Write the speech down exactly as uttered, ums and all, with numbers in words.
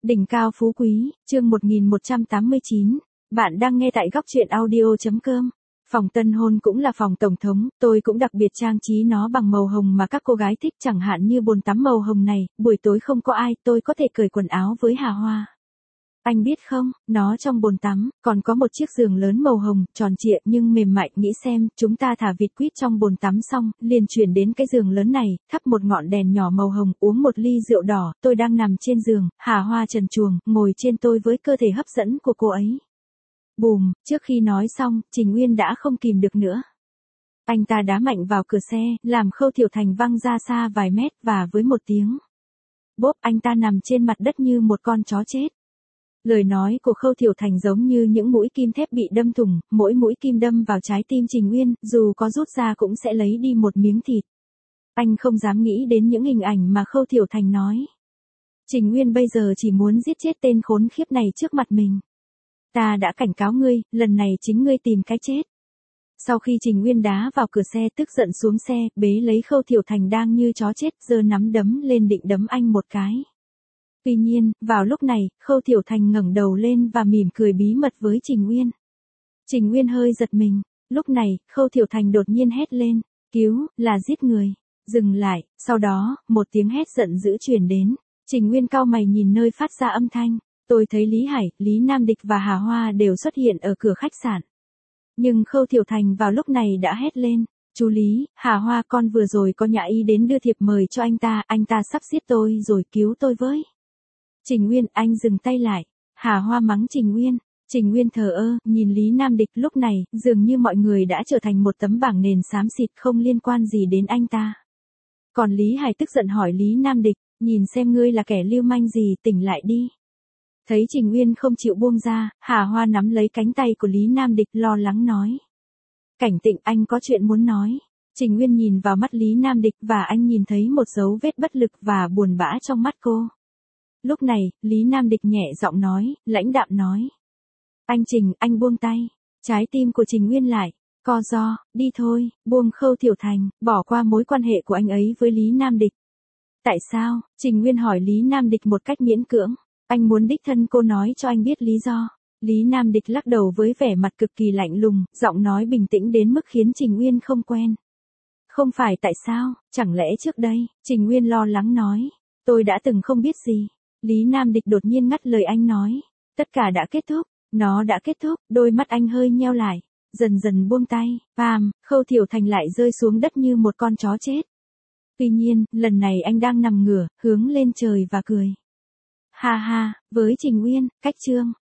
Đỉnh cao phú quý, chương một nghìn một trăm tám mươi chín. Bạn đang nghe tại góc truyện audio.com. Phòng tân hôn cũng là phòng tổng thống, tôi cũng đặc biệt trang trí nó bằng màu hồng mà các cô gái thích, chẳng hạn như bồn tắm màu hồng này, buổi tối không có ai, tôi có thể cởi quần áo với Hà Hoa. Anh biết không, nó trong bồn tắm, còn có một chiếc giường lớn màu hồng, tròn trịa nhưng mềm mại, nghĩ xem, chúng ta thả vịt quýt trong bồn tắm xong, liền chuyển đến cái giường lớn này, thắp một ngọn đèn nhỏ màu hồng, uống một ly rượu đỏ, tôi đang nằm trên giường, Hà Hoa trần truồng, ngồi trên tôi với cơ thể hấp dẫn của cô ấy. Bùm, trước khi nói xong, Trình Uyên đã không kìm được nữa. Anh ta đá mạnh vào cửa xe, làm Khâu Thiểu Thành văng ra xa vài mét và với một tiếng bốp, anh ta nằm trên mặt đất như một con chó chết. Lời nói của Khâu Thiểu Thành giống như những mũi kim thép bị đâm thủng, mỗi mũi kim đâm vào trái tim Trình Uyên, dù có rút ra cũng sẽ lấy đi một miếng thịt. Anh không dám nghĩ đến những hình ảnh mà Khâu Thiểu Thành nói. Trình Uyên bây giờ chỉ muốn giết chết tên khốn khiếp này trước mặt mình. Ta đã cảnh cáo ngươi, lần này chính ngươi tìm cái chết. Sau khi Trình Uyên đá vào cửa xe, tức giận xuống xe, bế lấy Khâu Thiểu Thành đang như chó chết, giơ nắm đấm lên định đấm anh một cái. Tuy nhiên, vào lúc này, Khâu Thiểu Thành ngẩng đầu lên và mỉm cười bí mật với Trình Uyên. Trình Uyên hơi giật mình, lúc này, Khâu Thiểu Thành đột nhiên hét lên, cứu, là giết người. Dừng lại, sau đó, một tiếng hét giận dữ truyền đến. Trình Uyên cau mày nhìn nơi phát ra âm thanh. Tôi thấy Lý Hải, Lý Nam Địch và Hà Hoa đều xuất hiện ở cửa khách sạn. Nhưng Khâu Thiểu Thành vào lúc này đã hét lên, chú Lý, Hà Hoa con vừa rồi có nhã ý đến đưa thiệp mời cho anh ta, anh ta sắp giết tôi rồi, cứu tôi với. Trình Uyên, anh dừng tay lại. Hà Hoa mắng Trình Uyên. Trình Uyên thờ ơ, nhìn Lý Nam Địch, lúc này, dường như mọi người đã trở thành một tấm bảng nền xám xịt không liên quan gì đến anh ta. Còn Lý Hải tức giận hỏi Lý Nam Địch, nhìn xem ngươi là kẻ lưu manh gì, tỉnh lại đi. Thấy Trình Uyên không chịu buông ra, Hà Hoa nắm lấy cánh tay của Lý Nam Địch lo lắng nói. Cảnh Tịnh, anh có chuyện muốn nói. Trình Uyên nhìn vào mắt Lý Nam Địch và anh nhìn thấy một dấu vết bất lực và buồn bã trong mắt cô. Lúc này, Lý Nam Địch nhẹ giọng nói, lãnh đạm nói. Anh Trình, anh buông tay. Trái tim của Trình Uyên lại, co ro, đi thôi, buông Khâu Thiểu Thành, bỏ qua mối quan hệ của anh ấy với Lý Nam Địch. Tại sao? Trình Uyên hỏi Lý Nam Địch một cách miễn cưỡng. Anh muốn đích thân cô nói cho anh biết lý do. Lý Nam Địch lắc đầu với vẻ mặt cực kỳ lạnh lùng, giọng nói bình tĩnh đến mức khiến Trình Uyên không quen. Không phải tại sao, chẳng lẽ trước đây, Trình Uyên lo lắng nói. Tôi đã từng không biết gì. Lý Nam Địch đột nhiên ngắt lời anh nói. Tất cả đã kết thúc, nó đã kết thúc, đôi mắt anh hơi nheo lại, dần dần buông tay, bam, Khâu Thiểu Thành lại rơi xuống đất như một con chó chết. Tuy nhiên, lần này anh đang nằm ngửa, hướng lên trời và cười. Ha ha, với Trình Uyên, cách chương.